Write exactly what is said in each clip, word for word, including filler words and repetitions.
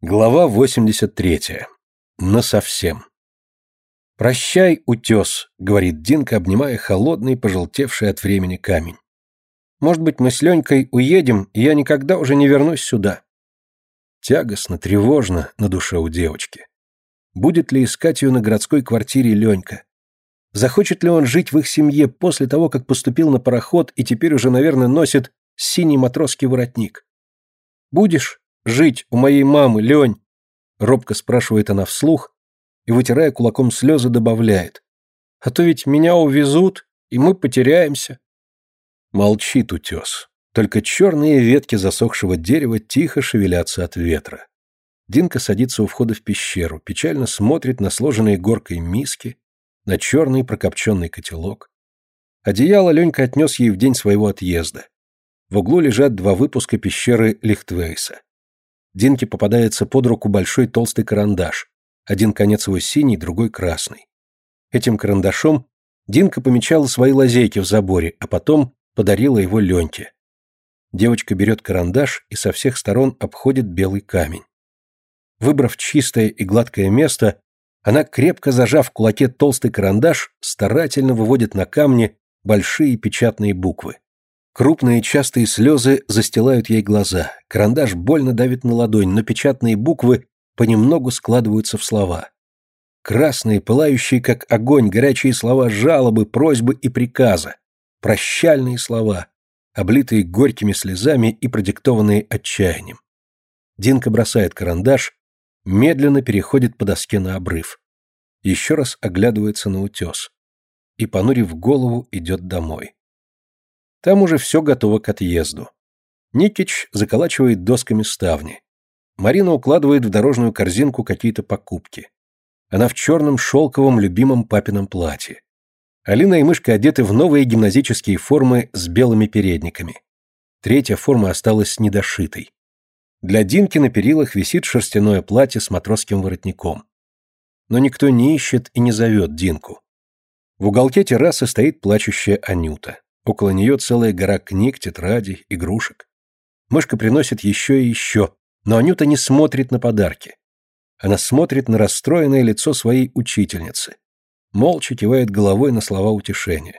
Глава восемьдесят третья. Насовсем. «Прощай, утес», — говорит Динка, обнимая холодный, пожелтевший от времени камень. «Может быть, мы с Ленькой уедем, и я никогда уже не вернусь сюда». Тягостно, тревожно на душе у девочки. Будет ли искать ее на городской квартире Ленька? Захочет ли он жить в их семье после того, как поступил на пароход и теперь уже, наверное, носит синий матросский воротник? «Будешь жить у моей мамы, Лень?» — робко спрашивает она вслух и, вытирая кулаком слезы, добавляет. «А то ведь меня увезут, и мы потеряемся». Молчит утес. Только черные ветки засохшего дерева тихо шевелятся от ветра. Динка садится у входа в пещеру, печально смотрит на сложенные горкой миски, на черный прокопченный котелок. Одеяло Ленька отнес ей в день своего отъезда. В углу лежат два выпуска пещеры Лихтвейса. Динке попадается под руку большой толстый карандаш. Один конец его синий, другой красный. Этим карандашом Динка помечала свои лазейки в заборе, а потом подарила его Леньке. Девочка берет карандаш и со всех сторон обходит белый камень. Выбрав чистое и гладкое место, она, крепко зажав в кулаке толстый карандаш, старательно выводит на камне большие печатные буквы. Крупные частые слезы застилают ей глаза, карандаш больно давит на ладонь, но печатные буквы понемногу складываются в слова. Красные, пылающие как огонь, горячие слова жалобы, просьбы и приказа, прощальные слова, облитые горькими слезами и продиктованные отчаянием. Динка бросает карандаш, медленно переходит по доске на обрыв. Еще раз оглядывается на утес и, понурив голову, идет домой. Там уже все готово к отъезду. Никич заколачивает досками ставни. Марина укладывает в дорожную корзинку какие-то покупки. Она в черном шелковом любимом папином платье. Алина и Мышка одеты в новые гимназические формы с белыми передниками. Третья форма осталась недошитой. Для Динки на перилах висит шерстяное платье с матросским воротником. Но никто не ищет и не зовет Динку. В уголке террасы стоит плачущая Анюта. Около нее целая гора книг, тетрадей, игрушек. Мышка приносит еще и еще, но Анюта не смотрит на подарки. Она смотрит на расстроенное лицо своей учительницы. Молча кивает головой на слова утешения.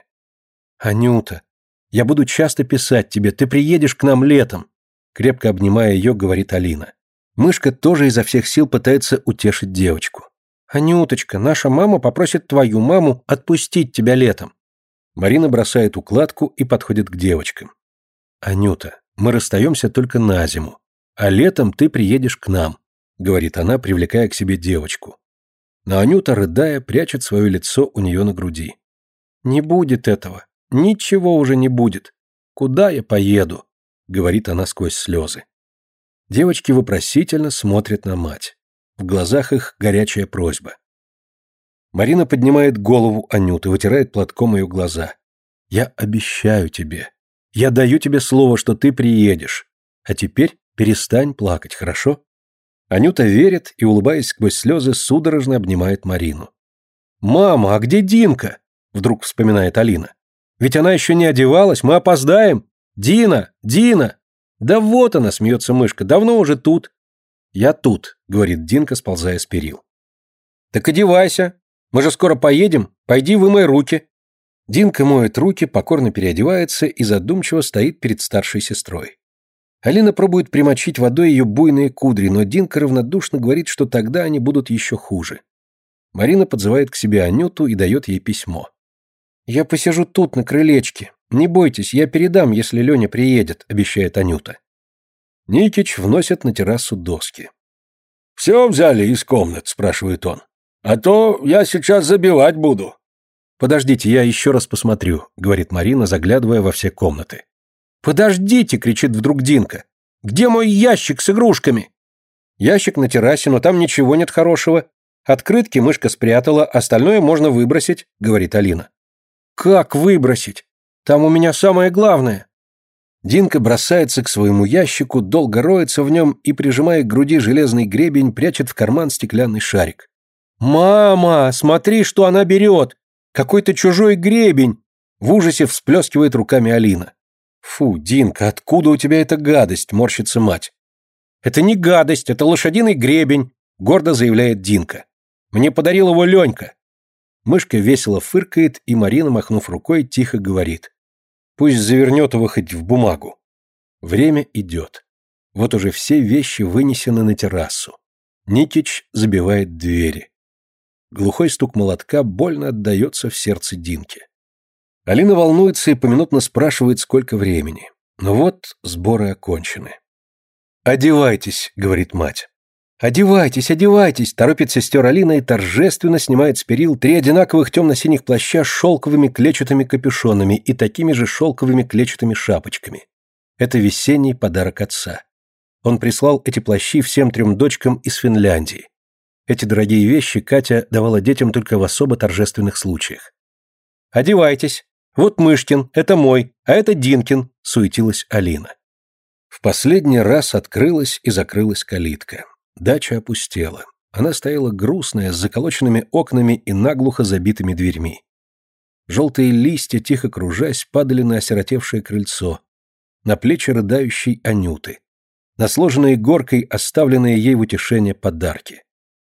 «Анюта, я буду часто писать тебе, ты приедешь к нам летом», крепко обнимая ее, говорит Алина. Мышка тоже изо всех сил пытается утешить девочку. «Анюточка, наша мама попросит твою маму отпустить тебя летом». Марина бросает укладку и подходит к девочкам. «Анюта, мы расстаемся только на зиму, а летом ты приедешь к нам», говорит она, привлекая к себе девочку. Но Анюта, рыдая, прячет свое лицо у нее на груди. «Не будет этого, ничего уже не будет. Куда я поеду?» говорит она сквозь слезы. Девочки вопросительно смотрят на мать. В глазах их горячая просьба. Марина поднимает голову Анюты, вытирает платком ее глаза. «Я обещаю тебе. Я даю тебе слово, что ты приедешь. А теперь перестань плакать, хорошо?» Анюта верит и, улыбаясь сквозь слезы, судорожно обнимает Марину. «Мама, а где Динка?» — вдруг вспоминает Алина. «Ведь она еще не одевалась, мы опоздаем. Дина, Дина!» «Да вот она», — смеется Мышка, — «давно уже тут». «Я тут», — говорит Динка, сползая с перил. «Так одевайся. Мы же скоро поедем. Пойди вымой руки». Динка моет руки, покорно переодевается и задумчиво стоит перед старшей сестрой. Алина пробует примочить водой ее буйные кудри, но Динка равнодушно говорит, что тогда они будут еще хуже. Марина подзывает к себе Анюту и дает ей письмо. «Я посижу тут, на крылечке. Не бойтесь, я передам, если Леня приедет», — обещает Анюта. Никич вносит на террасу доски. «Все взяли из комнат?» — спрашивает он. «А то я сейчас забивать буду». «Подождите, я еще раз посмотрю», — говорит Марина, заглядывая во все комнаты. «Подождите!» — кричит вдруг Динка. «Где мой ящик с игрушками?» «Ящик на террасе, но там ничего нет хорошего. Открытки Мышка спрятала, остальное можно выбросить», — говорит Алина. «Как выбросить? Там у меня самое главное». Динка бросается к своему ящику, долго роется в нем и, прижимая к груди железный гребень, прячет в карман стеклянный шарик. «Мама, смотри, что она берет! Какой-то чужой гребень!» В ужасе всплескивает руками Алина. «Фу, Динка, откуда у тебя эта гадость?» — морщится мать. «Это не гадость, это лошадиный гребень», — гордо заявляет Динка. «Мне подарил его Ленька». Мышка весело фыркает, и Марина, махнув рукой, тихо говорит: «Пусть завернет его хоть в бумагу». Время идет. Вот уже все вещи вынесены на террасу. Никич забивает двери. Глухой стук молотка больно отдается в сердце Динки. Алина волнуется и поминутно спрашивает, сколько времени. Но вот сборы окончены. «Одевайтесь», — говорит мать. «Одевайтесь, одевайтесь», — торопит сестер Алина и торжественно снимает с перил три одинаковых темно-синих плаща с шелковыми клетчатыми капюшонами и такими же шелковыми клетчатыми шапочками. Это весенний подарок отца. Он прислал эти плащи всем трем дочкам из Финляндии. Эти дорогие вещи Катя давала детям только в особо торжественных случаях. «Одевайтесь. Вот Мышкин, это мой, а это Динкин», — суетилась Алина. В последний раз открылась и закрылась калитка. Дача опустела. Она стояла грустная, с заколоченными окнами и наглухо забитыми дверьми. Желтые листья, тихо кружась, падали на осиротевшее крыльцо, на плечи рыдающей Анюты, на сложенные горкой оставленные ей в утешение подарки.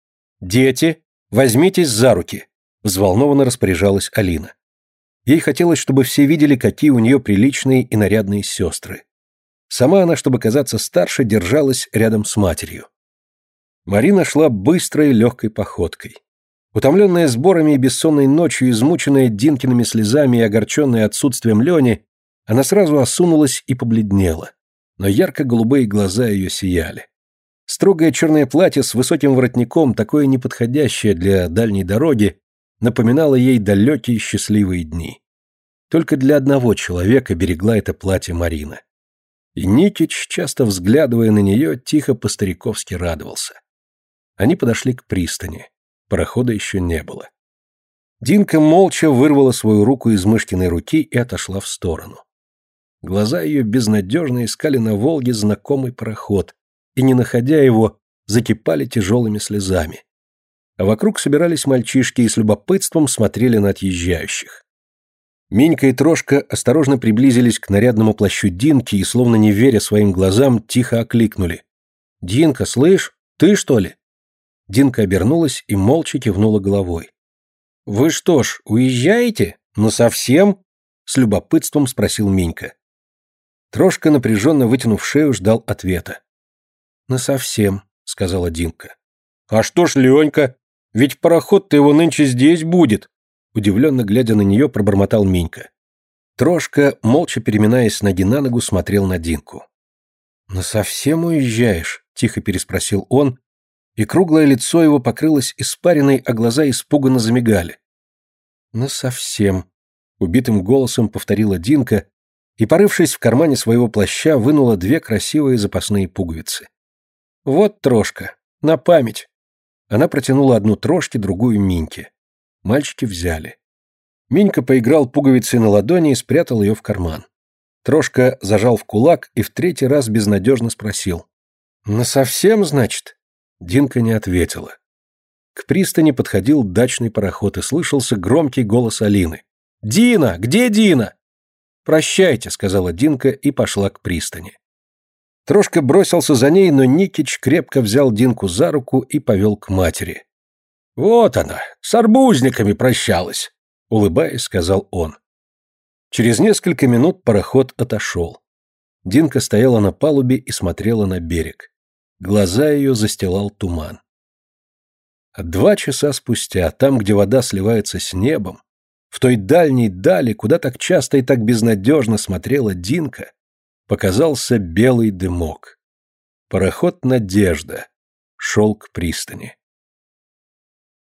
«Дети, возьмитесь за руки», — взволнованно распоряжалась Алина. Ей хотелось, чтобы все видели, какие у нее приличные и нарядные сестры. Сама она, чтобы казаться старше, держалась рядом с матерью. Марина шла быстрой, легкой походкой. Утомленная сборами и бессонной ночью, измученная Динкиными слезами и огорченная отсутствием Лени, она сразу осунулась и побледнела, но ярко-голубые глаза ее сияли. Строгое черное платье с высоким воротником, такое неподходящее для дальней дороги, напоминало ей далекие счастливые дни. Только для одного человека берегла это платье Марина. И Никич, часто взглядывая на нее, тихо по-стариковски радовался. Они подошли к пристани. Парохода еще не было. Динка молча вырвала свою руку из Мышкиной руки и отошла в сторону. Глаза ее безнадежно искали на Волге знакомый пароход, и, не находя его, закипали тяжелыми слезами. А вокруг собирались мальчишки и с любопытством смотрели на отъезжающих. Минька и Трошка осторожно приблизились к нарядному плащу Динки и, словно не веря своим глазам, тихо окликнули: «Динка, слышь, ты что ли?» Динка обернулась и молча кивнула головой. «Вы что ж, уезжаете? Ну совсем?» — с любопытством спросил Минька. Трошка, напряженно вытянув шею, ждал ответа. «Насовсем», — сказала Динка. «А что ж, Ленька? Ведь пароход-то его нынче здесь будет», — удивленно глядя на нее, пробормотал Минька. Трошка, молча переминаясь с ноги на ногу, смотрел на Динку. «Насовсем уезжаешь?» — тихо переспросил он, и круглое лицо его покрылось испариной, а глаза испуганно замигали. «Насовсем», — убитым голосом повторила Динка и, порывшись в кармане своего плаща, вынула две красивые запасные пуговицы. «Вот, Трошка, на память». Она протянула одну Трошке, другую Миньке. Мальчики взяли. Минька поиграл пуговицей на ладони и спрятал ее в карман. Трошка зажал в кулак и в третий раз безнадежно спросил: «Насовсем, значит?» Динка не ответила. К пристани подходил дачный пароход, и слышался громкий голос Алины. «Дина! Где Дина?» «Прощайте», — сказала Динка и пошла к пристани. Трошка бросился за ней, но Никич крепко взял Динку за руку и повел к матери. «Вот она, с арбузниками прощалась», — улыбаясь, сказал он. Через несколько минут пароход отошел. Динка стояла на палубе и смотрела на берег. Глаза ее застилал туман. А два часа спустя, там, где вода сливается с небом, в той дальней дали, куда так часто и так безнадежно смотрела Динка, показался белый дымок. Пароход «Надежда» шел к пристани.